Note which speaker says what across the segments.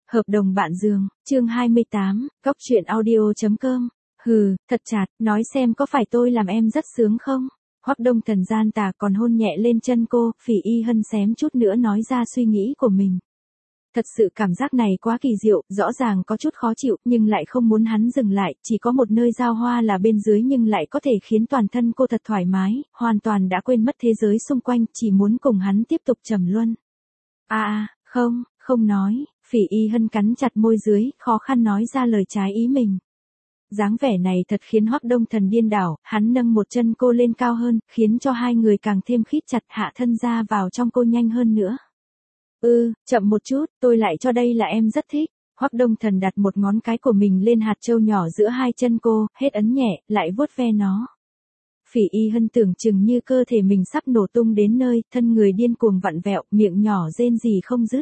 Speaker 1: Hợp đồng bạn giường, chương 28, Góc truyện audio.com. Hừ, thật chạt, nói xem có phải tôi làm em rất sướng không? Hoắc Đông Thần gian tà còn hôn nhẹ lên chân cô, Phỉ Y Hân xém chút nữa nói ra suy nghĩ của mình. Thật sự cảm giác này quá kỳ diệu, rõ ràng có chút khó chịu, nhưng lại không muốn hắn dừng lại, chỉ có một nơi giao hoa là bên dưới nhưng lại có thể khiến toàn thân cô thật thoải mái, hoàn toàn đã quên mất thế giới xung quanh, chỉ muốn cùng hắn tiếp tục trầm luân. Không nói, Phỉ Y Hân cắn chặt môi dưới, khó khăn nói ra lời trái ý mình. Dáng vẻ này thật khiến Hoắc Đông Thần điên đảo, hắn nâng một chân cô lên cao hơn, khiến cho hai người càng thêm khít chặt, hạ thân ra vào trong cô nhanh hơn nữa. Chậm một chút, tôi lại cho đây là em rất thích. Hoắc Đông Thần đặt một ngón cái của mình lên hạt châu nhỏ giữa hai chân cô, hết ấn nhẹ, lại vuốt ve nó. Phỉ Y Hân tưởng chừng như cơ thể mình sắp nổ tung đến nơi, thân người điên cuồng vặn vẹo, miệng nhỏ rên rỉ không dứt.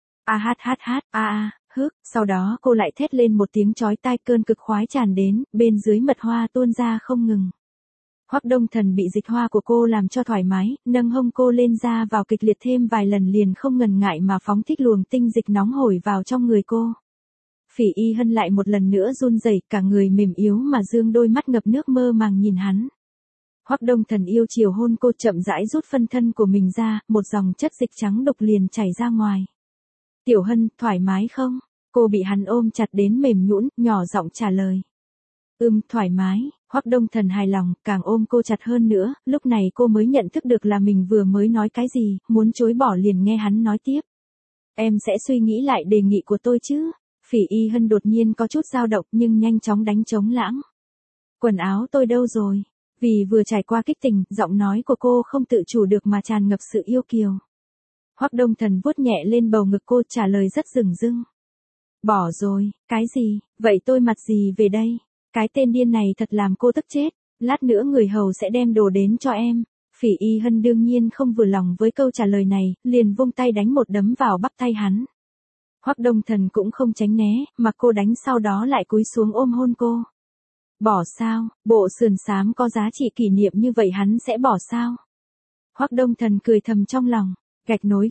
Speaker 1: Sau đó cô lại thét lên một tiếng chói tai, cơn cực khoái tràn đến, bên dưới mật hoa tuôn ra không ngừng. Hoắc Đông Thần bị dịch hoa của cô làm cho thoải mái, nâng hông cô lên ra vào kịch liệt thêm vài lần liền không ngần ngại mà phóng thích luồng tinh dịch nóng hổi vào trong người cô. Phỉ Y Hân lại một lần nữa run rẩy, cả người mềm yếu mà dương đôi mắt ngập nước mơ màng nhìn hắn. Hoắc Đông Thần yêu chiều hôn cô, chậm rãi rút phân thân của mình ra, một dòng chất dịch trắng đục liền chảy ra ngoài. Tiểu Hân, thoải mái không? Cô bị hắn ôm chặt đến mềm nhũn, nhỏ giọng trả lời. Thoải mái. Hoắc Đông Thần hài lòng, càng ôm cô chặt hơn nữa, lúc này cô mới nhận thức được là mình vừa mới nói cái gì, muốn chối bỏ liền nghe hắn nói tiếp. Em sẽ suy nghĩ lại đề nghị của tôi chứ? Phỉ Y Hân đột nhiên có chút dao động nhưng nhanh chóng đánh trống lãng. Quần áo tôi đâu rồi? Vì vừa trải qua kích tình, giọng nói của cô không tự chủ được mà tràn ngập sự yêu kiều. Hoắc Đông Thần vuốt nhẹ lên bầu ngực cô, trả lời rất dửng dưng. Bỏ rồi, cái gì, vậy tôi mặc gì về đây? Cái tên điên này thật làm cô tức chết, lát nữa người hầu sẽ đem đồ đến cho em. Phỉ Y Hân đương nhiên không vừa lòng với câu trả lời này, liền vung tay đánh một đấm vào bắp tay hắn. Hoắc Đông Thần cũng không tránh né, mà cô đánh sau đó lại cúi xuống ôm hôn cô. Bỏ sao, bộ sườn xám có giá trị kỷ niệm như vậy hắn sẽ bỏ sao? Hoắc Đông Thần cười thầm trong lòng. Gạch nối.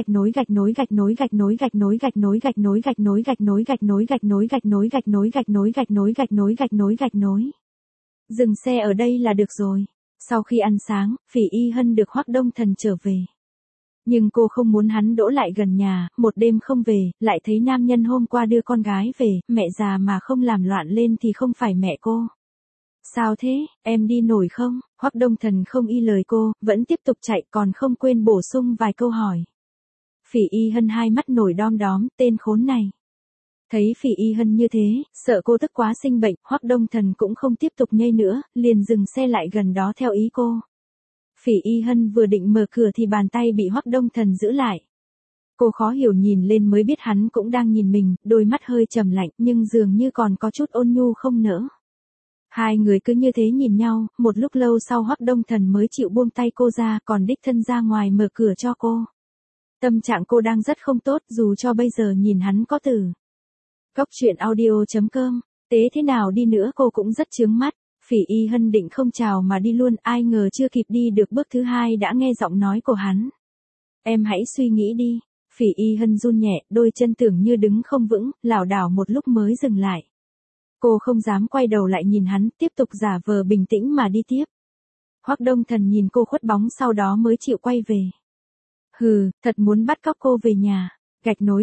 Speaker 1: Dừng xe ở đây là được rồi. Sau khi ăn sáng, Phỉ Y Hân được Hoắc Đông Thần trở về. Nhưng cô không muốn hắn đỗ lại gần nhà, một đêm không về, lại thấy nam nhân hôm qua đưa con gái về, mẹ già mà không làm loạn lên thì không phải mẹ cô. Sao thế, em đi nổi không? Hoắc Đông Thần không y lời cô, vẫn tiếp tục chạy, còn không quên bổ sung vài câu hỏi. Phỉ Y Hân hai mắt nổi đom đóm, tên khốn này. Thấy Phỉ Y Hân như thế, sợ cô tức quá sinh bệnh, Hoắc Đông Thần cũng không tiếp tục nhây nữa, liền dừng xe lại gần đó theo ý cô. Phỉ Y Hân vừa định mở cửa thì bàn tay bị Hoắc Đông Thần giữ lại. Cô khó hiểu nhìn lên mới biết hắn cũng đang nhìn mình, đôi mắt hơi trầm lạnh nhưng dường như còn có chút ôn nhu không nỡ. Hai người cứ như thế nhìn nhau, một lúc lâu sau Hoắc Đông Thần mới chịu buông tay cô ra, còn đích thân ra ngoài mở cửa cho cô. Tâm trạng cô đang rất không tốt, dù cho bây giờ nhìn hắn có từ. Góc truyện audio.com, tế thế nào đi nữa cô cũng rất chướng mắt. Phỉ Y Hân định không chào mà đi luôn, ai ngờ chưa kịp đi được bước thứ hai đã nghe giọng nói của hắn. Em hãy suy nghĩ đi. Phỉ Y Hân run nhẹ, đôi chân tưởng như đứng không vững, lảo đảo một lúc mới dừng lại. Cô không dám quay đầu lại nhìn hắn, tiếp tục giả vờ bình tĩnh mà đi tiếp. Hoắc Đông Thần nhìn cô khuất bóng sau đó mới chịu quay về. Thật muốn bắt cóc cô về nhà. Gạch nối.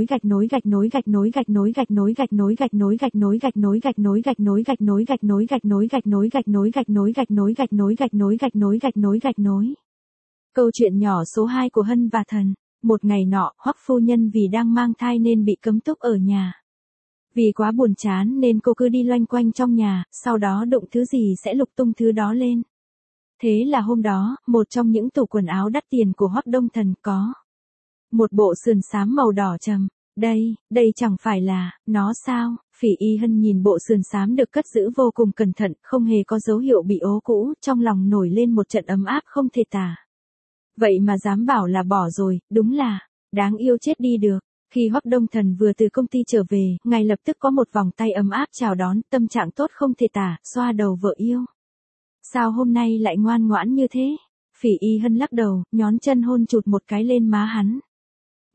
Speaker 1: Câu chuyện nhỏ số 2 của Hân và Thần. Một ngày nọ, Hoắc phu nhân vì đang mang thai nên bị cấm túc ở nhà. Vì quá buồn chán nên cô cứ đi loanh quanh trong nhà, sau đó đụng thứ gì sẽ lục tung thứ đó lên. Thế là hôm đó, một trong những tủ quần áo đắt tiền của Hoắc Đông Thần có một bộ sườn xám màu đỏ trầm. Đây chẳng phải là, nó sao? Phỉ Y Hân nhìn bộ sườn xám được cất giữ vô cùng cẩn thận, không hề có dấu hiệu bị ố cũ, trong lòng nổi lên một trận ấm áp không thể tả. Vậy mà dám bảo là bỏ rồi, đúng là, đáng yêu chết đi được. Khi Hoắc Đông Thần vừa từ công ty trở về, ngay lập tức có một vòng tay ấm áp chào đón, tâm trạng tốt không thể tả, xoa đầu vợ yêu. Sao hôm nay lại ngoan ngoãn như thế? Phỉ Y Hân lắc đầu, nhón chân hôn chụt một cái lên má hắn.